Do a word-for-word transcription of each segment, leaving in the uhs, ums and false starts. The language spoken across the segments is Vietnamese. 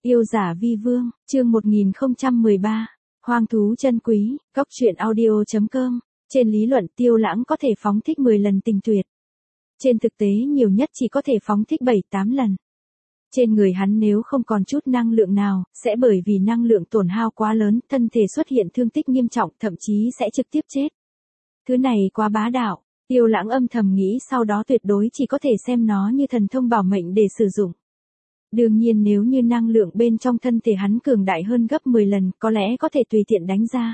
Yêu giả vi vương, chương một nghìn không trăm mười ba. Hoang thú chân quý, góc truyện audio chấm com. Trên lý luận Tiêu Lãng có thể phóng thích mười lần tình tuyệt. Trên thực tế nhiều nhất chỉ có thể phóng thích bảy tám lần. Trên người hắn nếu không còn chút năng lượng nào, sẽ bởi vì năng lượng tổn hao quá lớn, thân thể xuất hiện thương tích nghiêm trọng, thậm chí sẽ trực tiếp chết. Thứ này quá bá đạo, Tiêu Lãng âm thầm nghĩ, sau đó tuyệt đối chỉ có thể xem nó như thần thông bảo mệnh để sử dụng. Đương nhiên nếu như năng lượng bên trong thân thể hắn cường đại hơn gấp mười lần, có lẽ có thể tùy tiện đánh ra.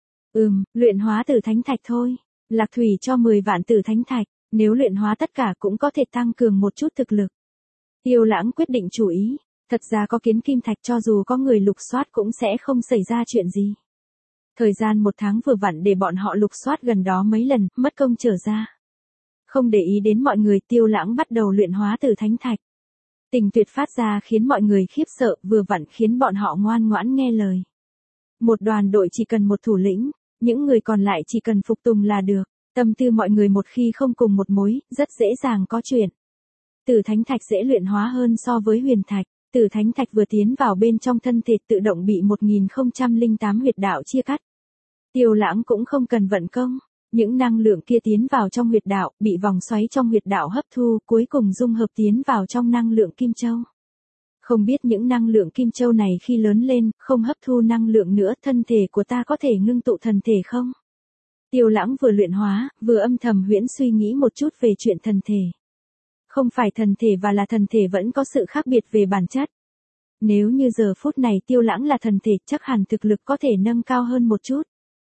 Ừm, luyện hóa tử thánh thạch thôi. Lạc Thủy cho mười vạn tử thánh thạch, nếu luyện hóa tất cả cũng có thể tăng cường một chút thực lực. Tiêu Lãng quyết định chủ ý, thật ra có kiến kim thạch cho dù có người lục soát cũng sẽ không xảy ra chuyện gì. Thời gian một tháng vừa vặn để bọn họ lục soát gần đó mấy lần, mất công trở ra. Không để ý đến mọi người, Tiêu Lãng bắt đầu luyện hóa tử thánh thạch. Tình tuyệt phát ra khiến mọi người khiếp sợ, vừa vặn khiến bọn họ ngoan ngoãn nghe lời. Một đoàn đội chỉ cần một thủ lĩnh, những người còn lại chỉ cần phục tùng là được. Tâm tư mọi người một khi không cùng một mối, rất dễ dàng có chuyện. Tử thánh thạch dễ luyện hóa hơn so với huyền thạch. Tử thánh thạch vừa tiến vào bên trong thân thể tự động bị một nghìn không trăm lẻ tám huyệt đạo chia cắt. Tiêu Lãng cũng không cần vận công. Những năng lượng kia tiến vào trong huyệt đạo, bị vòng xoáy trong huyệt đạo hấp thu, cuối cùng dung hợp tiến vào trong năng lượng kim châu. Không biết những năng lượng kim châu này khi lớn lên, không hấp thu năng lượng nữa, thân thể của ta có thể ngưng tụ thần thể không? Tiêu Lãng vừa luyện hóa, vừa âm thầm huyễn suy nghĩ một chút về chuyện thần thể. Không phải thần thể và là thần thể vẫn có sự khác biệt về bản chất. Nếu như giờ phút này Tiêu Lãng là thần thể, chắc hẳn thực lực có thể nâng cao hơn một chút.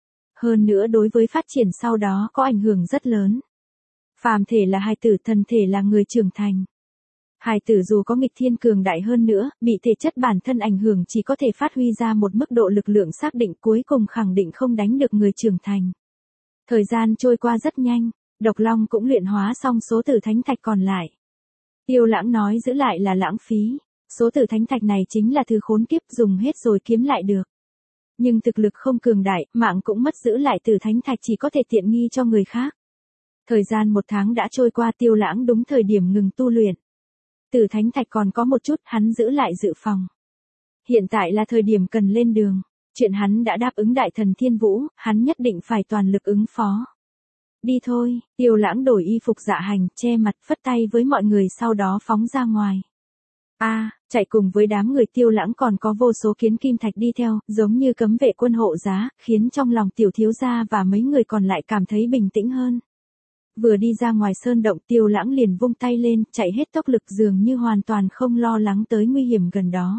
Hơn nữa đối với phát triển sau đó có ảnh hưởng rất lớn. Phàm thể là hài tử, thần thể là người trưởng thành. Hài tử dù có nghịch thiên cường đại hơn nữa, bị thể chất bản thân ảnh hưởng chỉ có thể phát huy ra một mức độ lực lượng xác định, cuối cùng khẳng định không đánh được người trưởng thành. Thời gian trôi qua rất nhanh, Độc Long cũng luyện hóa xong số tử thánh thạch còn lại. Tiêu Lãng nói giữ lại là lãng phí, số tử thánh thạch này chính là thứ khốn kiếp, dùng hết rồi kiếm lại được. Nhưng thực lực không cường đại, mạng cũng mất, giữ lại tử thánh thạch chỉ có thể tiện nghi cho người khác. Thời gian một tháng đã trôi qua, Tiêu Lãng đúng thời điểm ngừng tu luyện. Tử thánh thạch còn có một chút, hắn giữ lại dự phòng. Hiện tại là thời điểm cần lên đường. Chuyện hắn đã đáp ứng đại thần Thiên Vũ, hắn nhất định phải toàn lực ứng phó. Đi thôi, Tiêu Lãng đổi y phục dạ hành, che mặt, phất tay với mọi người, sau đó phóng ra ngoài. A, à, chạy cùng với đám người Tiêu Lãng còn có vô số kiến kim thạch đi theo, giống như cấm vệ quân hộ giá, khiến trong lòng tiểu thiếu gia và mấy người còn lại cảm thấy bình tĩnh hơn. Vừa đi ra ngoài sơn động, Tiêu Lãng liền vung tay lên, chạy hết tốc lực, dường như hoàn toàn không lo lắng tới nguy hiểm gần đó.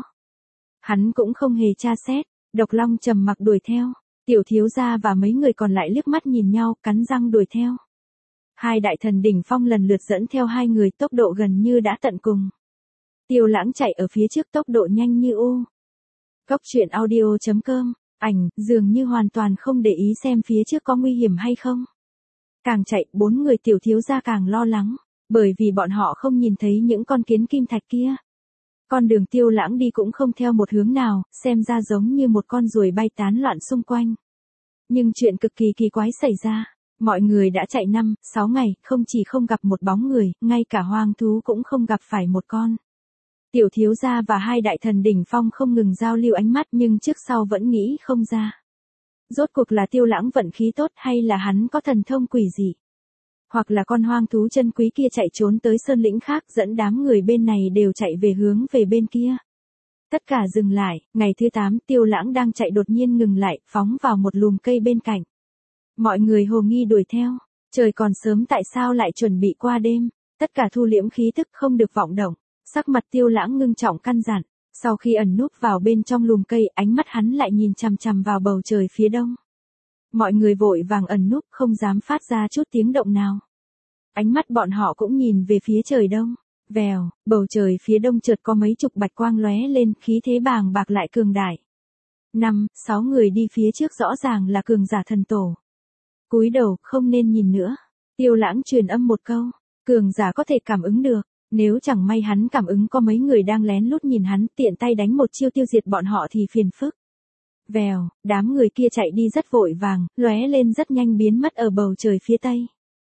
Hắn cũng không hề tra xét, Độc Long trầm mặc đuổi theo, tiểu thiếu gia và mấy người còn lại liếc mắt nhìn nhau, cắn răng đuổi theo. Hai đại thần đỉnh phong lần lượt dẫn theo hai người, tốc độ gần như đã tận cùng. Tiêu Lãng chạy ở phía trước tốc độ nhanh như u. Góc truyện audio chấm com, ảnh, dường như hoàn toàn không để ý xem phía trước có nguy hiểm hay không. Càng chạy, bốn người tiểu thiếu gia càng lo lắng, bởi vì bọn họ không nhìn thấy những con kiến kim thạch kia. Con đường Tiêu Lãng đi cũng không theo một hướng nào, xem ra giống như một con ruồi bay tán loạn xung quanh. Nhưng chuyện cực kỳ kỳ quái xảy ra, mọi người đã chạy năm, sáu ngày, không chỉ không gặp một bóng người, ngay cả hoang thú cũng không gặp phải một con. Tiểu thiếu gia và hai đại thần đỉnh phong không ngừng giao lưu ánh mắt, nhưng trước sau vẫn nghĩ không ra. Rốt cuộc là Tiêu Lãng vận khí tốt hay là hắn có thần thông quỷ dị? Hoặc là con hoang thú chân quý kia chạy trốn tới sơn lĩnh khác, dẫn đám người bên này đều chạy về hướng về bên kia. Tất cả dừng lại, ngày thứ tám, Tiêu Lãng đang chạy đột nhiên ngừng lại, phóng vào một lùm cây bên cạnh. Mọi người hồ nghi đuổi theo, trời còn sớm tại sao lại chuẩn bị qua đêm, tất cả thu liễm khí tức không được vọng động. Sắc mặt Tiêu Lãng ngưng trọng căn dặn, sau khi ẩn núp vào bên trong lùm cây, ánh mắt hắn lại nhìn chằm chằm vào bầu trời phía đông. Mọi người vội vàng ẩn núp, không dám phát ra chút tiếng động nào. Ánh mắt bọn họ cũng nhìn về phía trời đông. Vèo, bầu trời phía đông chợt có mấy chục bạch quang lóe lên, khí thế bàng bạc lại cường đại. Năm, sáu người đi phía trước rõ ràng là cường giả thần tổ. Cúi đầu, không nên nhìn nữa. Tiêu Lãng truyền âm một câu, cường giả có thể cảm ứng được. Nếu chẳng may hắn cảm ứng có mấy người đang lén lút nhìn hắn, tiện tay đánh một chiêu tiêu diệt bọn họ thì phiền phức. Vèo, đám người kia chạy đi rất vội vàng, lóe lên rất nhanh biến mất ở bầu trời phía tây.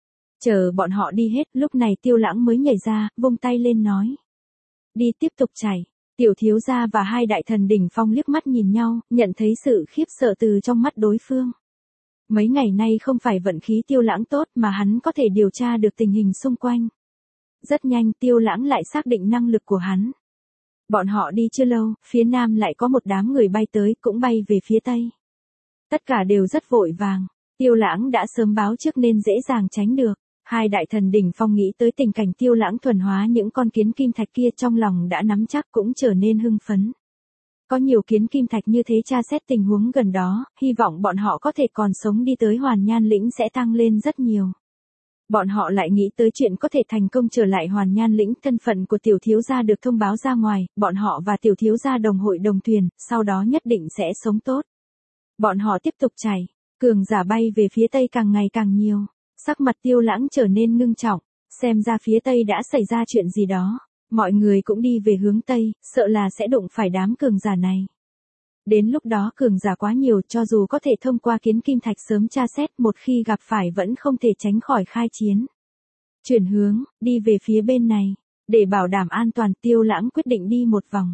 Chờ bọn họ đi hết, lúc này Tiêu Lãng mới nhảy ra, vung tay lên nói. Đi tiếp tục chạy. Tiểu thiếu gia và hai đại thần đỉnh phong liếc mắt nhìn nhau, nhận thấy sự khiếp sợ từ trong mắt đối phương. Mấy ngày nay không phải vận khí Tiêu Lãng tốt mà hắn có thể điều tra được tình hình xung quanh. Rất nhanh Tiêu Lãng lại xác định năng lực của hắn. Bọn họ đi chưa lâu, phía nam lại có một đám người bay tới, cũng bay về phía tây. Tất cả đều rất vội vàng, Tiêu Lãng đã sớm báo trước nên dễ dàng tránh được. Hai đại thần đỉnh phong nghĩ tới tình cảnh Tiêu Lãng thuần hóa những con kiến kim thạch kia trong lòng đã nắm chắc cũng trở nên hưng phấn. Có nhiều kiến kim thạch như thế tra xét tình huống gần đó, hy vọng bọn họ có thể còn sống đi tới Hoàn Nhan lĩnh sẽ tăng lên rất nhiều. Bọn họ lại nghĩ tới chuyện có thể thành công trở lại Hoàn Nhan lĩnh, thân phận của tiểu thiếu gia được thông báo ra ngoài, bọn họ và tiểu thiếu gia đồng hội đồng thuyền, sau đó nhất định sẽ sống tốt. Bọn họ tiếp tục chạy, cường giả bay về phía tây càng ngày càng nhiều. Sắc mặt Tiêu Lãng trở nên ngưng trọng, xem ra phía tây đã xảy ra chuyện gì đó. Mọi người cũng đi về hướng tây, sợ là sẽ đụng phải đám cường giả này. Đến lúc đó cường giả quá nhiều, cho dù có thể thông qua kiến kim thạch sớm tra xét, một khi gặp phải vẫn không thể tránh khỏi khai chiến. Chuyển hướng, đi về phía bên này. Để bảo đảm an toàn, Tiêu Lãng quyết định đi một vòng.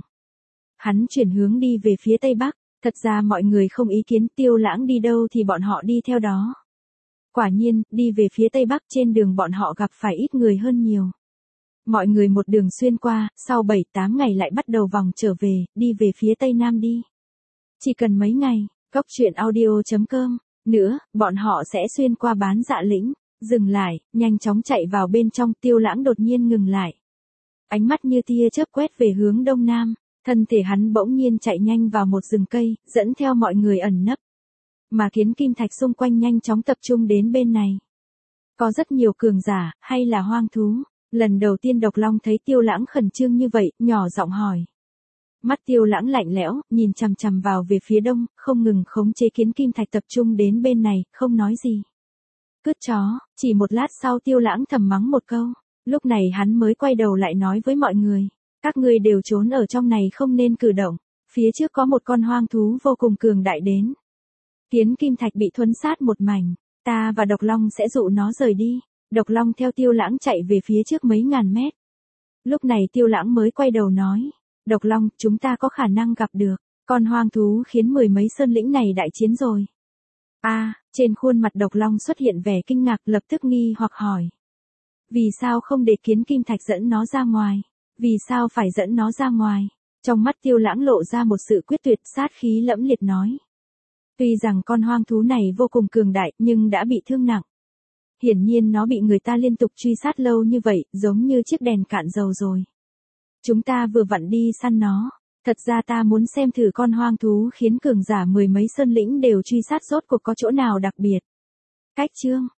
Hắn chuyển hướng đi về phía tây bắc, thật ra mọi người không ý kiến, Tiêu Lãng đi đâu thì bọn họ đi theo đó. Quả nhiên, đi về phía tây bắc, trên đường bọn họ gặp phải ít người hơn nhiều. Mọi người một đường xuyên qua, sau bảy tám ngày lại bắt đầu vòng trở về, đi về phía tây nam đi. Chỉ cần mấy ngày, góc truyện audio chấm com, nữa, bọn họ sẽ xuyên qua Bán Dạ lĩnh, dừng lại, nhanh chóng chạy vào bên trong. Tiêu Lãng đột nhiên ngừng lại. Ánh mắt như tia chớp quét về hướng đông nam, thân thể hắn bỗng nhiên chạy nhanh vào một rừng cây, dẫn theo mọi người ẩn nấp. Mà kiến kim thạch xung quanh nhanh chóng tập trung đến bên này. Có rất nhiều cường giả, hay là hoang thú. Lần đầu tiên Độc Long thấy Tiêu Lãng khẩn trương như vậy, nhỏ giọng hỏi. Mắt Tiêu Lãng lạnh lẽo, nhìn chằm chằm vào về phía đông, không ngừng khống chế kiến kim thạch tập trung đến bên này, không nói gì. Cướp chó, chỉ một lát sau Tiêu Lãng thầm mắng một câu. Lúc này hắn mới quay đầu lại nói với mọi người. Các ngươi đều trốn ở trong này không nên cử động. Phía trước có một con hoang thú vô cùng cường đại đến. Kiến kim thạch bị thuấn sát một mảnh, ta và Độc Long sẽ dụ nó rời đi. Độc Long theo Tiêu Lãng chạy về phía trước mấy ngàn mét. Lúc này Tiêu Lãng mới quay đầu nói. Độc Long, chúng ta có khả năng gặp được. Con hoang thú khiến mười mấy sơn lĩnh này đại chiến rồi. A, à, trên khuôn mặt Độc Long xuất hiện vẻ kinh ngạc, lập tức nghi hoặc hỏi. Vì sao không để kiến kim thạch dẫn nó ra ngoài? Vì sao phải dẫn nó ra ngoài? Trong mắt Tiêu Lãng lộ ra một sự quyết tuyệt, sát khí lẫm liệt nói. Tuy rằng con hoang thú này vô cùng cường đại, nhưng đã bị thương nặng. Hiển nhiên nó bị người ta liên tục truy sát lâu như vậy, giống như chiếc đèn cạn dầu rồi. Chúng ta vừa vặn đi săn nó. Thật ra ta muốn xem thử con hoang thú khiến cường giả mười mấy sơn lĩnh đều truy sát rốt cuộc có chỗ nào đặc biệt. Cách chương